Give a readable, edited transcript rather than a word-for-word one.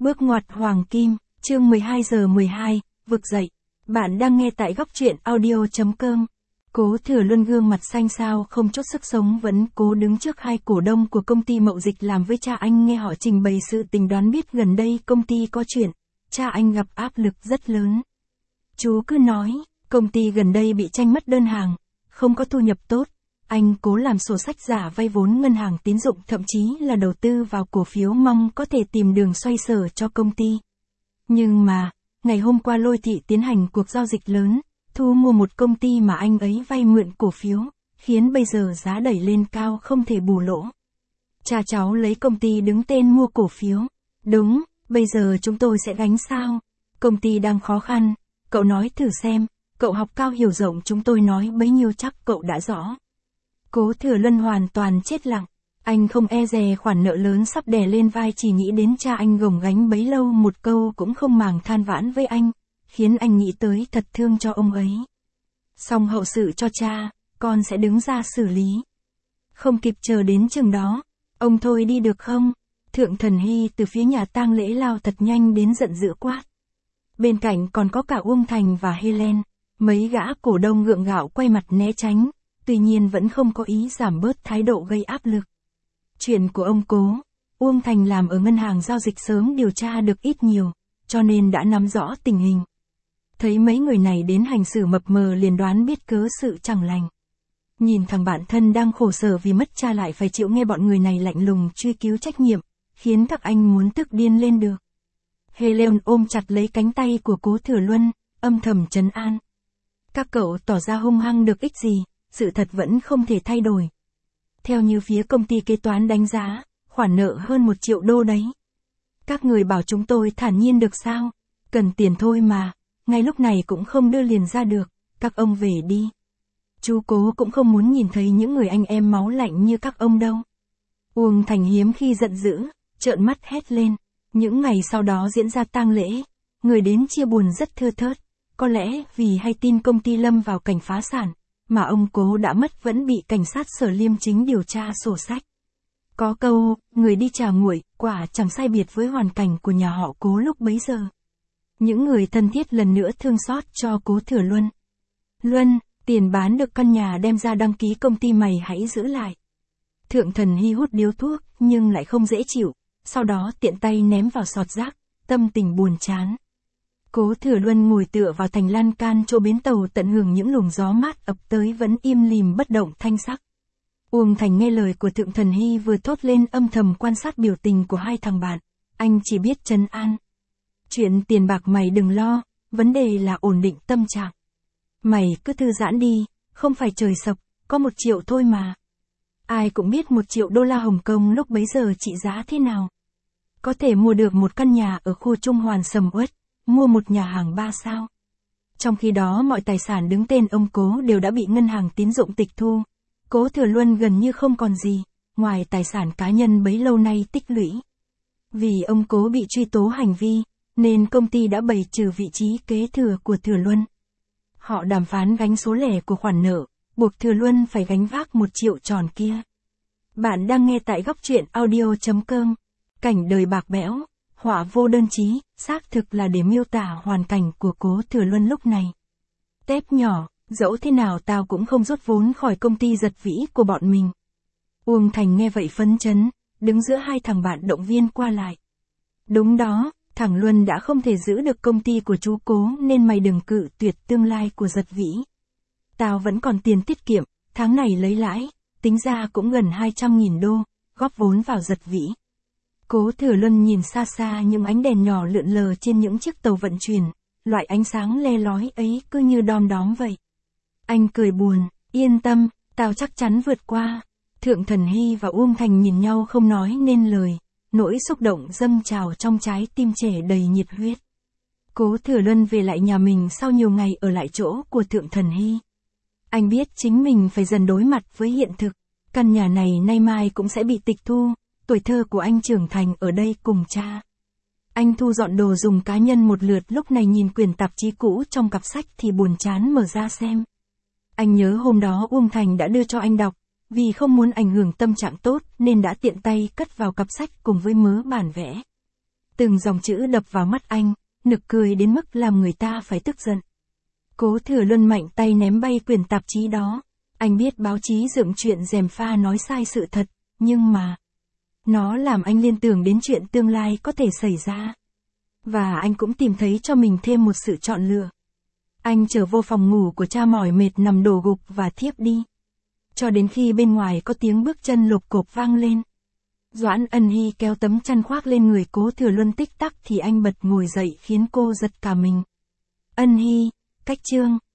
Bước ngoặt hoàng kim, chương 12 giờ 12, vực dậy. Bạn đang nghe tại góc truyện audio.com. Cố Thừa Luân gương mặt xanh xao không chút sức sống vẫn cố đứng trước hai cổ đông của công ty Mậu Dịch làm với cha anh nghe họ trình bày sự tình đoán biết gần đây công ty có chuyện. Cha anh gặp áp lực rất lớn. Chú cứ nói, công ty gần đây bị tranh mất đơn hàng, không có thu nhập tốt. Anh cố làm sổ sách giả vay vốn ngân hàng tín dụng thậm chí là đầu tư vào cổ phiếu mong có thể tìm đường xoay sở cho công ty. Nhưng mà, ngày hôm qua Lôi Thị tiến hành cuộc giao dịch lớn, thu mua một công ty mà anh ấy vay mượn cổ phiếu, khiến bây giờ giá đẩy lên cao không thể bù lỗ. Cha cháu lấy công ty đứng tên mua cổ phiếu. Đúng, bây giờ chúng tôi sẽ gánh sao? Công ty đang khó khăn, cậu nói thử xem, cậu học cao hiểu rộng chúng tôi nói bấy nhiêu chắc cậu đã rõ. Cố Thừa Luân hoàn toàn chết lặng, anh không e dè khoản nợ lớn sắp đè lên vai chỉ nghĩ đến cha anh gồng gánh bấy lâu một câu cũng không màng than vãn với anh, khiến anh nghĩ tới thật thương cho ông ấy. Xong hậu sự cho cha, con sẽ đứng ra xử lý. Không kịp chờ đến chừng đó, ông thôi đi được không? Thượng Thần Hy từ phía nhà tang lễ lao thật nhanh đến giận dữ quát. Bên cạnh còn có cả Uông Thành và Helen, mấy gã cổ đông gượng gạo quay mặt né tránh. Tuy nhiên vẫn không có ý giảm bớt thái độ gây áp lực. Chuyện của ông Cố, Uông Thành làm ở ngân hàng giao dịch sớm điều tra được ít nhiều, cho nên đã nắm rõ tình hình. Thấy mấy người này đến hành xử mập mờ liền đoán biết cớ sự chẳng lành. Nhìn thằng bạn thân đang khổ sở vì mất cha lại phải chịu nghe bọn người này lạnh lùng truy cứu trách nhiệm, khiến các anh muốn tức điên lên được. Helen ôm chặt lấy cánh tay của Cố Thừa Luân, âm thầm trấn an. Các cậu tỏ ra hung hăng được ích gì? Sự thật vẫn không thể thay đổi. Theo như phía công ty kế toán đánh giá, khoản nợ hơn 1 triệu đô đấy. Các người bảo chúng tôi thản nhiên được sao? Cần tiền thôi mà, ngay lúc này cũng không đưa liền ra được, các ông về đi. Chú Cố cũng không muốn nhìn thấy những người anh em máu lạnh như các ông đâu. Uông Thành hiếm khi giận dữ, trợn mắt hét lên. Những ngày sau đó diễn ra tang lễ, người đến chia buồn rất thưa thớt, có lẽ vì hay tin công ty lâm vào cảnh phá sản. Mà ông Cố đã mất vẫn bị cảnh sát Sở Liêm Chính điều tra sổ sách. Có câu, người đi trà nguội, quả chẳng sai biệt với hoàn cảnh của nhà họ Cố lúc bấy giờ. Những người thân thiết lần nữa thương xót cho Cố Thừa Luân. Luân, tiền bán được căn nhà đem ra đăng ký công ty mày hãy giữ lại. Thượng Thần Hy hút điếu thuốc, nhưng lại không dễ chịu, sau đó tiện tay ném vào sọt rác, tâm tình buồn chán. Cố Thừa Luân ngồi tựa vào thành lan can chỗ bến tàu tận hưởng những luồng gió mát ập tới vẫn im lìm bất động thanh sắc. Uông Thành nghe lời của Thượng Thần Hy vừa thốt lên âm thầm quan sát biểu tình của hai thằng bạn, anh chỉ biết trấn an. Chuyện tiền bạc mày đừng lo, vấn đề là ổn định tâm trạng. Mày cứ thư giãn đi, không phải trời sập, có 1 triệu thôi mà. Ai cũng biết 1 triệu đô la Hồng Kông lúc bấy giờ trị giá thế nào. Có thể mua được một căn nhà ở khu Trung Hoàn sầm uất. Mua một nhà hàng 3 sao. Trong khi đó mọi tài sản đứng tên ông Cố đều đã bị ngân hàng tín dụng tịch thu. Cố Thừa Luân gần như không còn gì, ngoài tài sản cá nhân bấy lâu nay tích lũy. Vì ông Cố bị truy tố hành vi, nên công ty đã bày trừ vị trí kế thừa của Thừa Luân. Họ đàm phán gánh số lẻ của khoản nợ, buộc Thừa Luân phải gánh vác 1 triệu tròn kia. Bạn đang nghe tại góc truyện audio.com. Cảnh đời bạc bẽo. Họa vô đơn chí, xác thực là để miêu tả hoàn cảnh của Cố Thừa Luân lúc này. Tép nhỏ, dẫu thế nào tao cũng không rút vốn khỏi công ty giật vĩ của bọn mình. Uông Thành nghe vậy phấn chấn, đứng giữa hai thằng bạn động viên qua lại. Đúng đó, thằng Luân đã không thể giữ được công ty của chú Cố nên mày đừng cự tuyệt tương lai của giật vĩ. Tao vẫn còn tiền tiết kiệm, tháng này lấy lãi, tính ra cũng gần 200.000 đô, góp vốn vào giật vĩ. Cố Thừa Luân nhìn xa xa những ánh đèn nhỏ lượn lờ trên những chiếc tàu vận chuyển, loại ánh sáng le lói ấy cứ như đom đóm vậy. Anh cười buồn, yên tâm, tao chắc chắn vượt qua. Thượng Thần Hy và Uông Thành nhìn nhau không nói nên lời, nỗi xúc động dâng trào trong trái tim trẻ đầy nhiệt huyết. Cố Thừa Luân về lại nhà mình sau nhiều ngày ở lại chỗ của Thượng Thần Hy. Anh biết chính mình phải dần đối mặt với hiện thực, căn nhà này nay mai cũng sẽ bị tịch thu. Tuổi thơ của anh trưởng thành ở đây cùng cha. Anh thu dọn đồ dùng cá nhân một lượt lúc này nhìn quyển tạp chí cũ trong cặp sách thì buồn chán mở ra xem. Anh nhớ hôm đó Uông Thành đã đưa cho anh đọc, vì không muốn ảnh hưởng tâm trạng tốt nên đã tiện tay cất vào cặp sách cùng với mớ bản vẽ. Từng dòng chữ đập vào mắt anh, nực cười đến mức làm người ta phải tức giận. Cố Thừa Luân mạnh tay ném bay quyển tạp chí đó. Anh biết báo chí dựng chuyện gièm pha nói sai sự thật, nhưng mà nó làm anh liên tưởng đến chuyện tương lai có thể xảy ra. Và anh cũng tìm thấy cho mình thêm một sự chọn lựa. Anh trở vô phòng ngủ của cha mỏi mệt nằm đổ gục và thiếp đi. Cho đến khi bên ngoài có tiếng bước chân lộp cộp vang lên. Doãn Ân Hy kéo tấm chăn khoác lên người Cố Thừa Luân tích tắc thì anh bật ngồi dậy khiến cô giật cả mình. Ân Hy, cách chương.